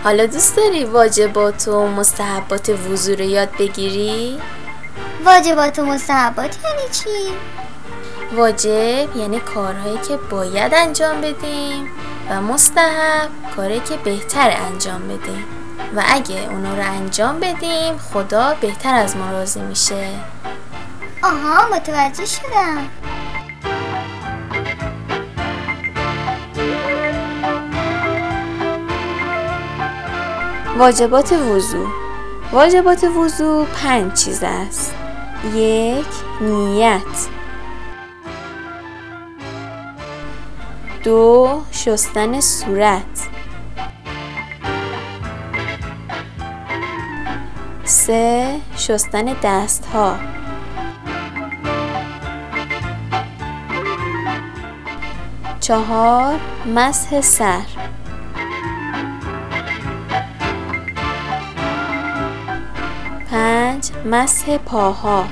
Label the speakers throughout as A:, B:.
A: حالا دوست داری واجبات و مستحبات وضو رو یاد بگیری؟
B: واجبات و مستحبات یعنی چی؟
A: واجب یعنی کارهایی که باید انجام بدیم و مستحب کاری که بهتر انجام بدیم و اگه اونا رو انجام بدیم خدا بهتر از ما راضی میشه.
B: آها، متوجه شدم.
A: واجبات وضو. واجبات وضو 5 چیز است. 1. نیت. 2. شستن صورت. 3. شستن دست ها. 4. مسح سر. 5. مسح پاها.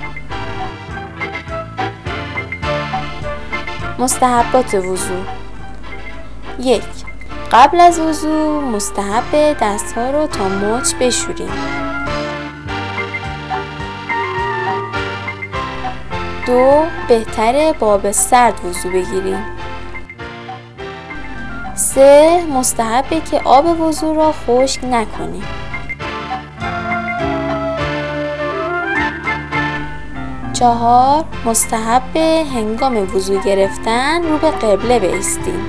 A: مستحبات وضو. 1. قبل از وضو مستحب دستها رو تا مچ بشوریم. 2. بهتره با آب سرد وضو بگیریم. 3. مستحبه که آب وضو را خشک نکنیم. 4. مستحبه هنگام وضو گرفتن رو به قبله بایستیم.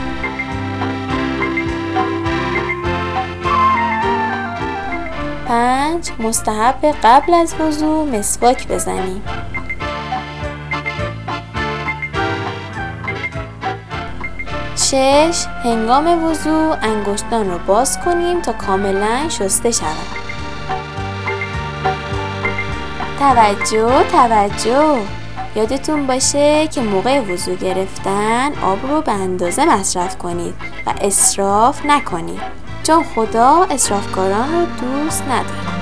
A: 5. مستحبه قبل از وضو مسواک بزنیم. 6. هنگام وضو انگشتان رو باز کنیم تا کاملا شسته شود. توجه یادتون باشه که موقع وضو گرفتن آب رو به اندازه مصرف کنید و اسراف نکنید، چون خدا اسرافکاران رو دوست نداره.